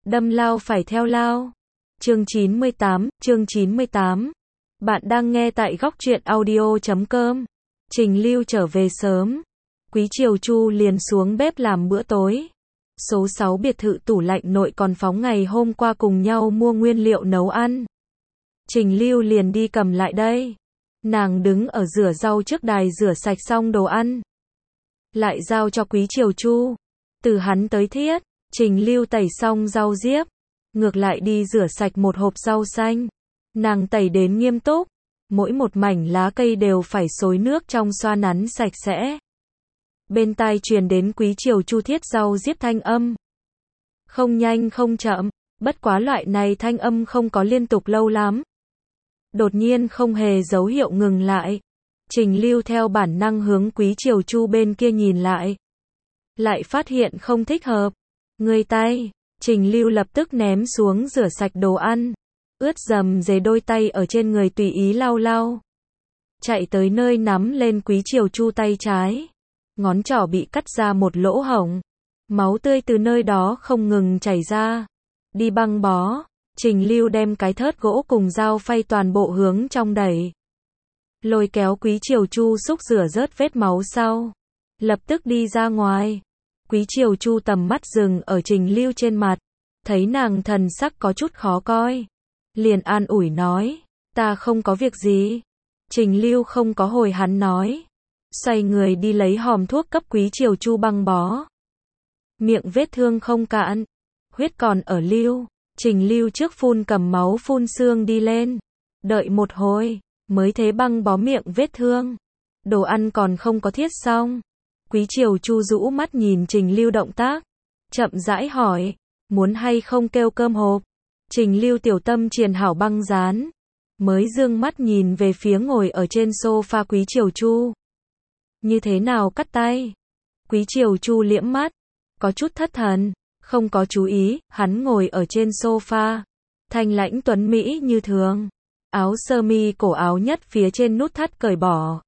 đâm lao phải theo lao. Chương 98. Bạn đang nghe tại góc truyện audio.com. Trình Lưu trở về sớm. Quý Triều Chu liền xuống bếp làm bữa tối. Số 6 biệt thự tủ lạnh nội còn phóng ngày hôm qua cùng nhau mua nguyên liệu nấu ăn. Trình Lưu liền đi cầm lại đây. Nàng đứng ở rửa rau trước đài rửa sạch xong đồ ăn. Lại giao cho Quý Triều Chu. Từ hắn tới thiết, Trình Lưu tẩy xong rau diếp. Ngược lại đi rửa sạch một hộp rau xanh. Nàng tẩy đến nghiêm túc. Mỗi một mảnh lá cây đều phải xối nước trong xoa nắn sạch sẽ. Bên tai truyền đến Quý Triều Chu thiết rau diếp thanh âm. Không nhanh không chậm, bất quá loại này thanh âm không có liên tục lâu lắm. Đột nhiên không hề dấu hiệu ngừng lại. Trình Lưu theo bản năng hướng Quý Triều Chu bên kia nhìn lại. Lại phát hiện không thích hợp. Người tay, Trình Lưu lập tức ném xuống rửa sạch đồ ăn. Ướt dầm dề đôi tay ở trên người tùy ý lau lau. Chạy tới nơi nắm lên Quý Triều Chu tay trái. Ngón trỏ bị cắt ra một lỗ hổng. Máu tươi từ nơi đó không ngừng chảy ra. Đi băng bó. Trình Lưu đem cái thớt gỗ cùng dao phay toàn bộ hướng trong đẩy. Lôi kéo Quý Triều Chu xúc rửa rớt vết máu sau. Lập tức đi ra ngoài. Quý Triều Chu tầm mắt dừng ở Trình Lưu trên mặt. Thấy nàng thần sắc có chút khó coi. Liền an ủi nói. Ta không có việc gì. Trình Lưu không có hồi hắn nói. Xoay người đi lấy hòm thuốc cấp Quý Triều Chu băng bó. Miệng vết thương không cạn. Huyết còn ở lưu. Trình Lưu trước phun cầm máu phun xương đi lên. Đợi một hồi. Mới thế băng bó miệng vết thương. Đồ ăn còn không có thiết xong. Quý Triều Chu rũ mắt nhìn Trình Lưu động tác. Chậm rãi hỏi. Muốn hay không kêu cơm hộp. Trình Lưu tiểu tâm triền hảo băng dán. Mới dương mắt nhìn về phía ngồi ở trên sofa Quý Triều Chu. Như thế nào cắt tay? Quý Triều Chu liễm mắt. Có chút thất thần. Không có chú ý, hắn ngồi ở trên sofa. Thanh lãnh tuấn mỹ như thường. Áo sơ mi cổ áo nhất phía trên nút thắt cởi bỏ.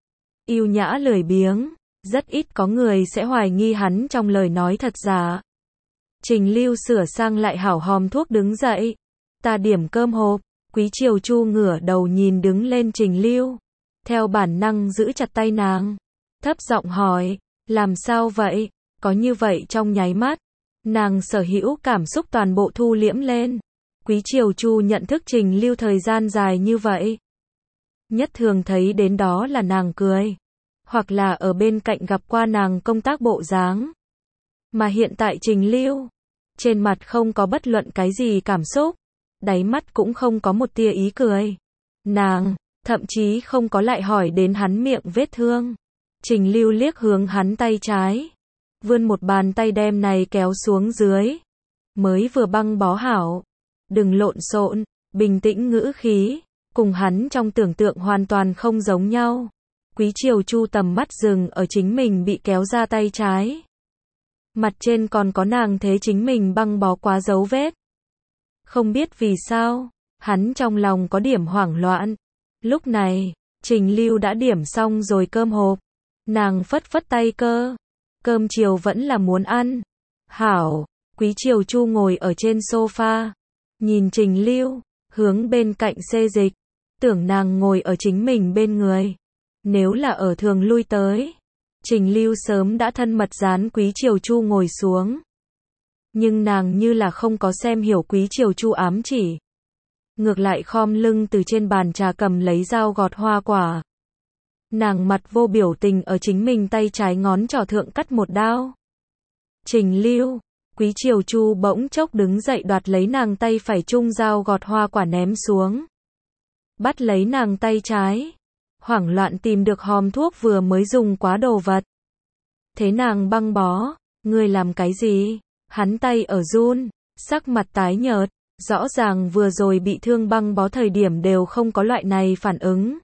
Yêu nhã lười biếng. Rất ít có người sẽ hoài nghi hắn trong lời nói thật giả. Trình Lưu sửa sang lại hảo hòm thuốc đứng dậy. Ta điểm cơm hộp. Quý Triều Chu ngửa đầu nhìn đứng lên Trình Lưu. Theo bản năng giữ chặt tay nàng. Thấp giọng hỏi. Làm sao vậy? Có như vậy trong nháy mắt. Nàng sở hữu cảm xúc toàn bộ thu liễm lên. Quý Triều Chu nhận thức Trình Lưu thời gian dài như vậy. Nhất thường thấy đến đó là nàng cười. Hoặc là ở bên cạnh gặp qua nàng công tác bộ dáng. Mà hiện tại Trình Lưu. Trên mặt không có bất luận cái gì cảm xúc. Đáy mắt cũng không có một tia ý cười. Nàng, thậm chí không có lại hỏi đến hắn miệng vết thương. Trình Lưu liếc hướng hắn tay trái. Vươn một bàn tay đem này kéo xuống dưới. Mới vừa băng bó hảo. Đừng lộn xộn, bình tĩnh ngữ khí. Cùng hắn trong tưởng tượng hoàn toàn không giống nhau. Quý Triều Chu tầm mắt dừng ở chính mình bị kéo ra tay trái. Mặt trên còn có nàng thế chính mình băng bó quá dấu vết. Không biết vì sao, hắn trong lòng có điểm hoảng loạn. Lúc này, Trình Lưu đã điểm xong rồi cơm hộp. Nàng phất phất tay cơ. Cơm chiều vẫn là muốn ăn. Hảo, Quý Triều Chu ngồi ở trên sofa. Nhìn Trình Lưu, hướng bên cạnh xê dịch. Tưởng nàng ngồi ở chính mình bên người. Nếu là ở thường lui tới. Trình Lưu sớm đã thân mật dán Quý Triều Chu ngồi xuống. Nhưng nàng như là không có xem hiểu Quý Triều Chu ám chỉ. Ngược lại khom lưng từ trên bàn trà cầm lấy dao gọt hoa quả. Nàng mặt vô biểu tình ở chính mình tay trái ngón trỏ thượng cắt một đao. Trình Lưu, Quý Triều Chu bỗng chốc đứng dậy đoạt lấy nàng tay phải chung dao gọt hoa quả ném xuống. Bắt lấy nàng tay trái. Hoảng loạn tìm được hòm thuốc vừa mới dùng quá đồ vật. Thế nàng băng bó. Ngươi làm cái gì? Hắn tay ở run, sắc mặt tái nhợt. Rõ ràng vừa rồi bị thương băng bó thời điểm đều không có loại này phản ứng.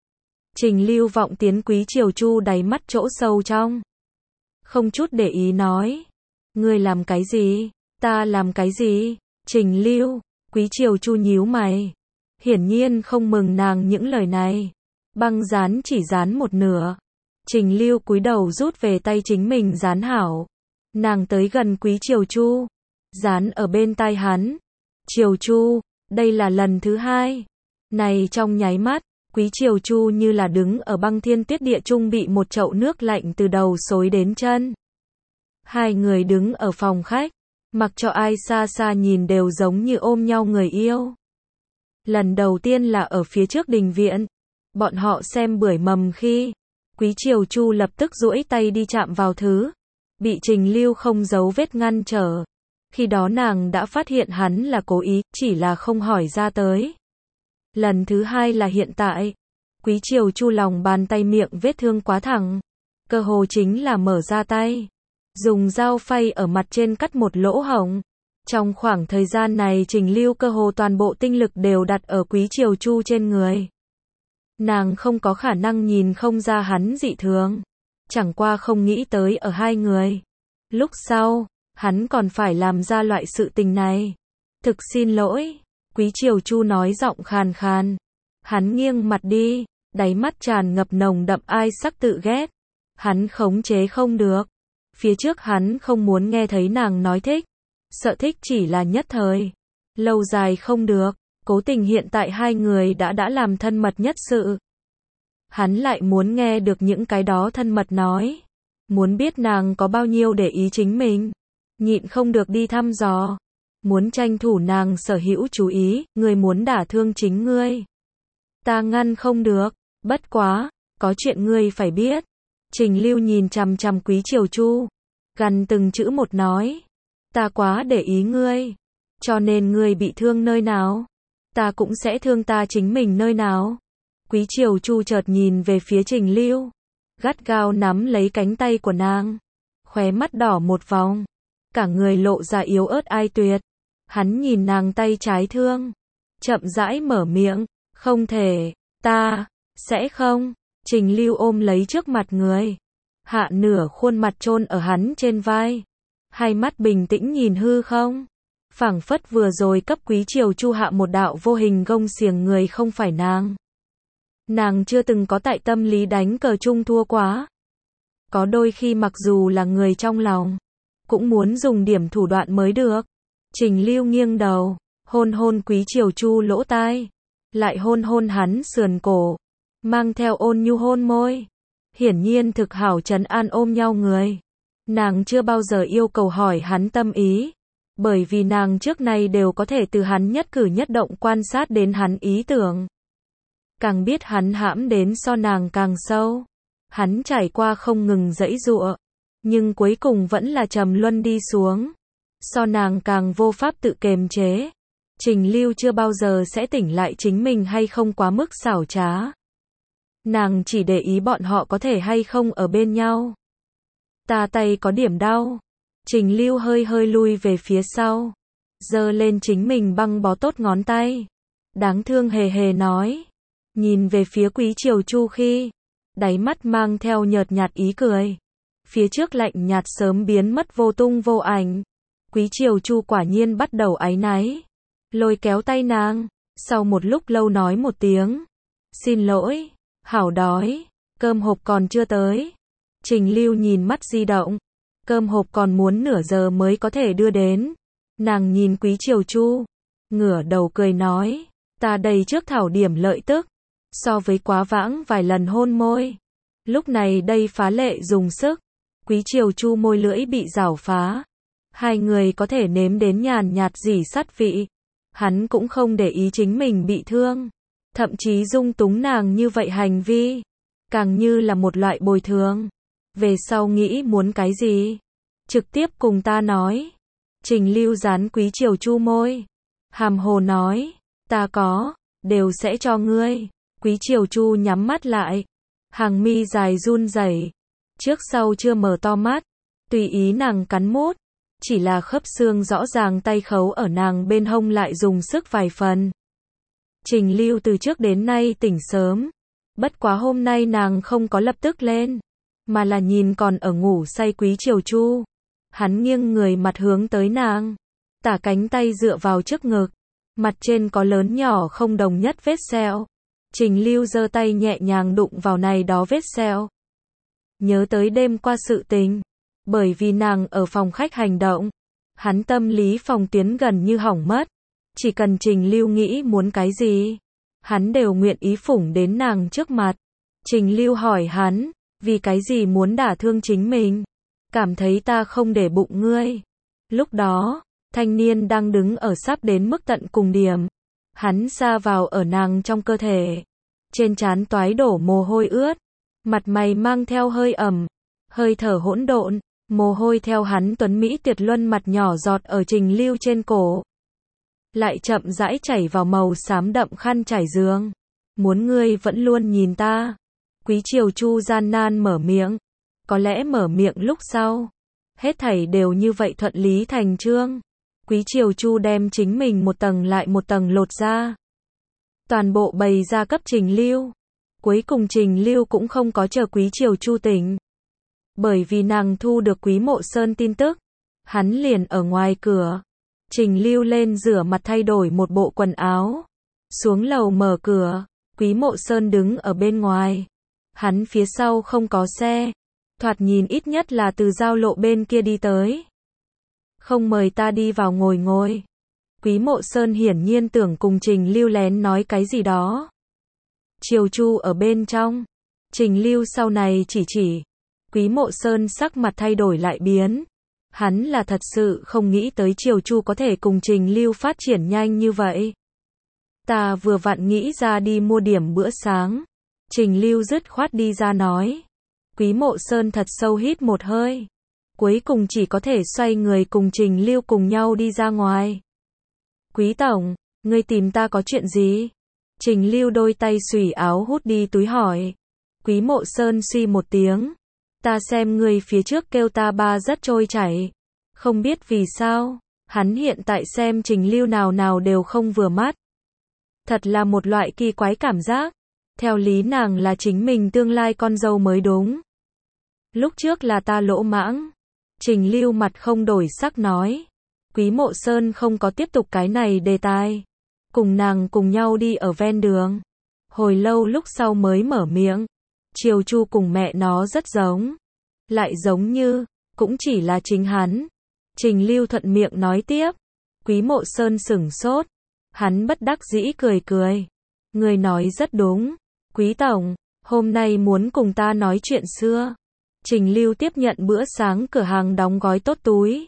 Trình Lưu vọng tiến Quý Triều Chu đáy mắt chỗ sâu trong. Không chút để ý nói. Ngươi làm cái gì? Ta làm cái gì? Trình Lưu, Quý Triều Chu nhíu mày. Hiển nhiên không mừng nàng những lời này. Băng dán chỉ dán một nửa. Trình Lưu cúi đầu rút về tay chính mình dán hảo. Nàng tới gần Quý Triều Chu. dán ở bên tai hắn. Triều Chu, đây là lần thứ hai. Này trong nháy mắt, Quý Triều Chu như là đứng ở băng thiên tuyết địa trung bị một chậu nước lạnh từ đầu xối đến chân. Hai người đứng ở phòng khách, mặc cho ai xa xa nhìn đều giống như ôm nhau người yêu. Lần đầu tiên là ở phía trước đình viện, bọn họ xem bưởi mầm khi, Quý Triều Chu lập tức duỗi tay đi chạm vào thứ, bị Trình Lưu không giấu vết ngăn trở. Khi đó nàng đã phát hiện hắn là cố ý, chỉ là không hỏi ra tới. Lần thứ hai là hiện tại, Quý Triều Chu lòng bàn tay miệng vết thương quá thẳng, cơ hồ chính là mở ra tay, dùng dao phay ở mặt trên cắt một lỗ hổng. Trong khoảng thời gian này Trình Lưu cơ hồ toàn bộ tinh lực đều đặt ở Quý Triều Chu trên người. Nàng không có khả năng nhìn không ra hắn dị thường, chẳng qua không nghĩ tới ở hai người. Lúc sau, hắn còn phải làm ra loại sự tình này. Thực xin lỗi, Quý Triều Chu nói giọng khàn khàn. Hắn nghiêng mặt đi, đáy mắt tràn ngập nồng đậm ai sắc tự ghét. Hắn khống chế không được. Phía trước hắn không muốn nghe thấy nàng nói thích. Sợ thích chỉ là nhất thời. Lâu dài không được. Cố tình hiện tại hai người đã làm thân mật nhất sự. Hắn lại muốn nghe được những cái đó thân mật nói. Muốn biết nàng có bao nhiêu để ý chính mình. Nhịn không được đi thăm dò. Muốn tranh thủ nàng sở hữu chú ý, ngươi muốn đả thương chính ngươi. Ta ngăn không được, bất quá, có chuyện ngươi phải biết. Trình Lưu nhìn chằm chằm Quý Triều Chu, gần từng chữ một nói. Ta quá để ý ngươi, cho nên ngươi bị thương nơi nào, ta cũng sẽ thương ta chính mình nơi nào. Quý Triều Chu chợt nhìn về phía Trình Lưu, gắt gao nắm lấy cánh tay của nàng, khóe mắt đỏ một vòng, cả người lộ ra yếu ớt ai tuyệt. Hắn nhìn nàng tay trái thương, chậm rãi mở miệng, không thể, ta, sẽ không. Trình Lưu ôm lấy trước mặt người, hạ nửa khuôn mặt chôn ở hắn trên vai, hai mắt bình tĩnh nhìn hư không, phảng phất vừa rồi cấp Quý Triều Chu hạ một đạo vô hình gông xiềng người không phải nàng. Nàng chưa từng có tại tâm lý đánh cờ chung thua quá. Có đôi khi mặc dù là người trong lòng, cũng muốn dùng điểm thủ đoạn mới được. Trình Lưu nghiêng đầu, hôn hôn Quý Triều Chu lỗ tai, lại hôn hôn hắn sườn cổ, mang theo ôn nhu hôn môi. Hiển nhiên thực hảo trấn an ôm nhau người. Nàng chưa bao giờ yêu cầu hỏi hắn tâm ý, bởi vì nàng trước nay đều có thể từ hắn nhất cử nhất động quan sát đến hắn ý tưởng. Càng biết hắn hãm đến so nàng càng sâu. Hắn trải qua không ngừng giãy giụa, nhưng cuối cùng vẫn là trầm luân đi xuống. So nàng càng vô pháp tự kiềm chế. Trình Lưu chưa bao giờ sẽ tỉnh lại chính mình hay không quá mức xảo trá. Nàng chỉ để ý bọn họ có thể hay không ở bên nhau. Ta tay có điểm đau. Trình Lưu hơi hơi lui về phía sau, giơ lên chính mình băng bó tốt ngón tay, đáng thương hề hề nói. Nhìn về phía Quý Triều Chu khi, đáy mắt mang theo nhợt nhạt ý cười. Phía trước lạnh nhạt sớm biến mất vô tung vô ảnh. Quý Triều Chu quả nhiên bắt đầu áy náy, lôi kéo tay nàng, sau một lúc lâu nói một tiếng, xin lỗi, hảo đói, cơm hộp còn chưa tới. Trình Lưu nhìn mắt di động, cơm hộp còn muốn nửa giờ mới có thể đưa đến. Nàng nhìn Quý Triều Chu, ngửa đầu cười nói, ta đây trước thảo điểm lợi tức, so với quá vãng vài lần hôn môi. Lúc này đây phá lệ dùng sức, Quý Triều Chu môi lưỡi bị rảo phá. Hai người có thể nếm đến nhàn nhạt rỉ sắt vị. Hắn cũng không để ý chính mình bị thương, thậm chí dung túng nàng như vậy hành vi, càng như là một loại bồi thường. Về sau nghĩ muốn cái gì, trực tiếp cùng ta nói. Trình Lưu dán Quý Triều Chu môi, hàm hồ nói, ta có, đều sẽ cho ngươi. Quý Triều Chu nhắm mắt lại, hàng mi dài run rẩy, trước sau chưa mở to mắt, tùy ý nàng cắn mút. Chỉ là khớp xương rõ ràng tay khấu ở nàng bên hông lại dùng sức vài phần. Trình Lưu từ trước đến nay tỉnh sớm, bất quá hôm nay nàng không có lập tức lên, mà là nhìn còn ở ngủ say Quý Triều Chu. Hắn nghiêng người mặt hướng tới nàng, tả cánh tay dựa vào trước ngực, mặt trên có lớn nhỏ không đồng nhất vết sẹo. Trình Lưu giơ tay nhẹ nhàng đụng vào này đó vết sẹo. Nhớ tới đêm qua sự tình, bởi vì nàng ở phòng khách hành động, Hắn tâm lý phòng tuyến gần như hỏng mất. Chỉ cần Trình Lưu nghĩ muốn cái gì, hắn đều nguyện ý phủng đến nàng trước mặt. Trình Lưu hỏi hắn, vì cái gì muốn đả thương chính mình? Cảm thấy ta không để bụng ngươi. Lúc đó, thanh niên đang đứng ở sắp đến mức tận cùng điểm. Hắn sa vào ở nàng trong cơ thể. Trên trán toái đổ mồ hôi ướt. Mặt mày mang theo hơi ẩm. Hơi thở hỗn độn. Mồ hôi theo hắn tuấn mỹ tuyệt luân mặt nhỏ giọt ở Trình Lưu trên cổ. Lại chậm rãi chảy vào màu xám đậm khăn trải giường. Muốn ngươi vẫn luôn nhìn ta. Quý Triều Chu gian nan mở miệng. Có lẽ mở miệng lúc sau. Hết thảy đều như vậy thuận lý thành chương. Quý Triều Chu đem chính mình một tầng lại một tầng lột ra. Toàn bộ bày ra cấp Trình Lưu. Cuối cùng Trình Lưu cũng không có chờ Quý Triều Chu tỉnh. Bởi vì nàng thu được Quý Mộ Sơn tin tức. Hắn liền ở ngoài cửa. Trình Lưu lên rửa mặt thay đổi một bộ quần áo. Xuống lầu mở cửa. Quý Mộ Sơn đứng ở bên ngoài. Hắn phía sau không có xe. Thoạt nhìn ít nhất là từ giao lộ bên kia đi tới. Không mời ta đi vào ngồi ngồi. Quý Mộ Sơn hiển nhiên tưởng cùng Trình Lưu lén nói cái gì đó. Triều Chu ở bên trong. Trình Lưu sau này chỉ. Quý Mộ Sơn sắc mặt thay đổi lại biến. Hắn là thật sự không nghĩ tới Triều Chu có thể cùng Trình Lưu phát triển nhanh như vậy. Ta vừa vặn nghĩ ra đi mua điểm bữa sáng. Trình Lưu dứt khoát đi ra nói. Quý Mộ Sơn thật sâu hít một hơi. Cuối cùng chỉ có thể xoay người cùng Trình Lưu cùng nhau đi ra ngoài. Quý tổng, ngươi tìm ta có chuyện gì? Trình Lưu đôi tay xùy áo hút đi túi hỏi. Quý Mộ Sơn suy một tiếng. Ta xem ngươi phía trước kêu ta ba rất trôi chảy. Không biết vì sao, hắn hiện tại xem Trình Lưu nào nào đều không vừa mắt. Thật là một loại kỳ quái cảm giác. Theo lý nàng là chính mình tương lai con dâu mới đúng. Lúc trước là ta lỗ mãng. Trình Lưu mặt không đổi sắc nói. Quý Mộ Sơn không có tiếp tục cái này đề tài. Cùng nàng cùng nhau đi ở ven đường. Hồi lâu lúc sau mới mở miệng. Triều Chu cùng mẹ nó rất giống. Lại giống như, cũng chỉ là chính hắn. Trình Lưu thuận miệng nói tiếp. Quý Mộ Sơn sửng sốt. Hắn bất đắc dĩ cười. Người nói rất đúng. Quý tổng, hôm nay muốn cùng ta nói chuyện xưa. Trình Lưu tiếp nhận bữa sáng cửa hàng đóng gói tốt túi.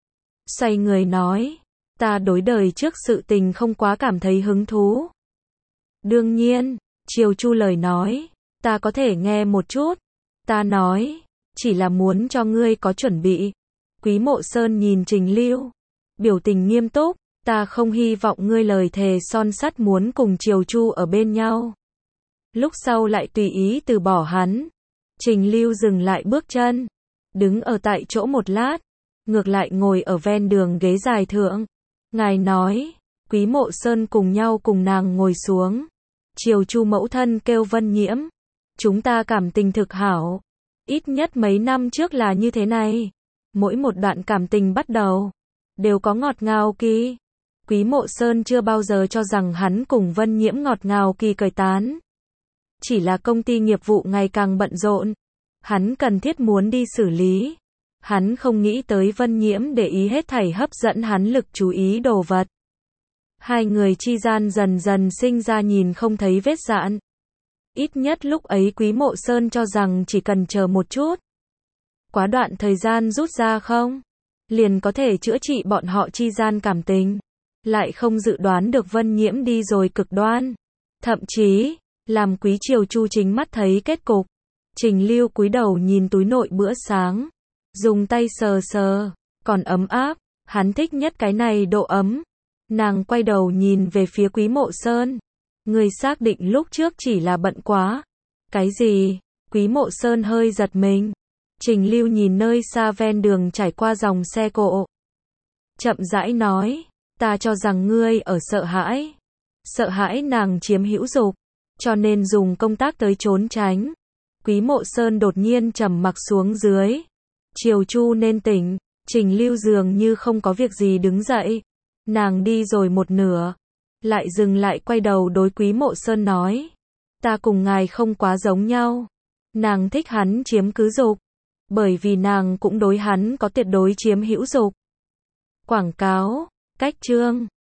Xoay người nói. Ta đối đời trước sự tình không quá cảm thấy hứng thú. Đương nhiên, Triều Chu lời nói. Ta có thể nghe một chút. Ta nói, chỉ là muốn cho ngươi có chuẩn bị. Quý Mộ Sơn nhìn Trình Lưu. Biểu tình nghiêm túc. Ta không hy vọng ngươi lời thề son sắt muốn cùng Triều Chu ở bên nhau. Lúc sau lại tùy ý từ bỏ hắn. Trình Lưu dừng lại bước chân. Đứng ở tại chỗ một lát. Ngược lại ngồi ở ven đường ghế dài thượng. Ngài nói. Quý Mộ Sơn cùng nhau cùng nàng ngồi xuống. Triều Chu mẫu thân kêu Vân Nhiễm. Chúng ta cảm tình thực hảo. Ít nhất mấy năm trước là như thế này. Mỗi một đoạn cảm tình bắt đầu. Đều có ngọt ngào kỳ. Quý Mộ Sơn chưa bao giờ cho rằng hắn cùng Vân Nhiễm ngọt ngào kỳ cởi tán. Chỉ là công ty nghiệp vụ ngày càng bận rộn. Hắn cần thiết muốn đi xử lý. Hắn không nghĩ tới Vân Nhiễm để ý hết thảy hấp dẫn hắn lực chú ý đồ vật. Hai người chi gian dần dần sinh ra nhìn không thấy vết dạn. Ít nhất lúc ấy Quý Mộ Sơn cho rằng chỉ cần chờ một chút. Quá đoạn thời gian rút ra không? Liền có thể chữa trị bọn họ chi gian cảm tình. Lại không dự đoán được Vân Nhiễm đi rồi cực đoan. Thậm chí, làm Quý Triều Chu chính mắt thấy kết cục. Trình Lưu cúi đầu nhìn túi nội bữa sáng. Dùng tay sờ, còn ấm áp. Hắn thích nhất cái này độ ấm. Nàng quay đầu nhìn về phía Quý Mộ Sơn. Người xác định lúc trước chỉ là bận quá. Cái gì? Quý Mộ Sơn hơi giật mình. Trình Lưu nhìn nơi xa ven đường trải qua dòng xe cộ. Chậm rãi nói. Ta cho rằng ngươi ở sợ hãi. Sợ hãi nàng chiếm hữu dục. Cho nên dùng công tác tới trốn tránh. Quý Mộ Sơn đột nhiên trầm mặc xuống dưới. Triều Chu nên tỉnh. Trình Lưu dường như không có việc gì đứng dậy. Nàng đi rồi một nửa. Lại dừng lại quay đầu đối Quý Mộ Sơn nói. Ta cùng ngài không quá giống nhau. Nàng thích hắn chiếm cứ dục. Bởi vì nàng cũng đối hắn có tuyệt đối chiếm hữu dục. Quảng cáo, cách chương.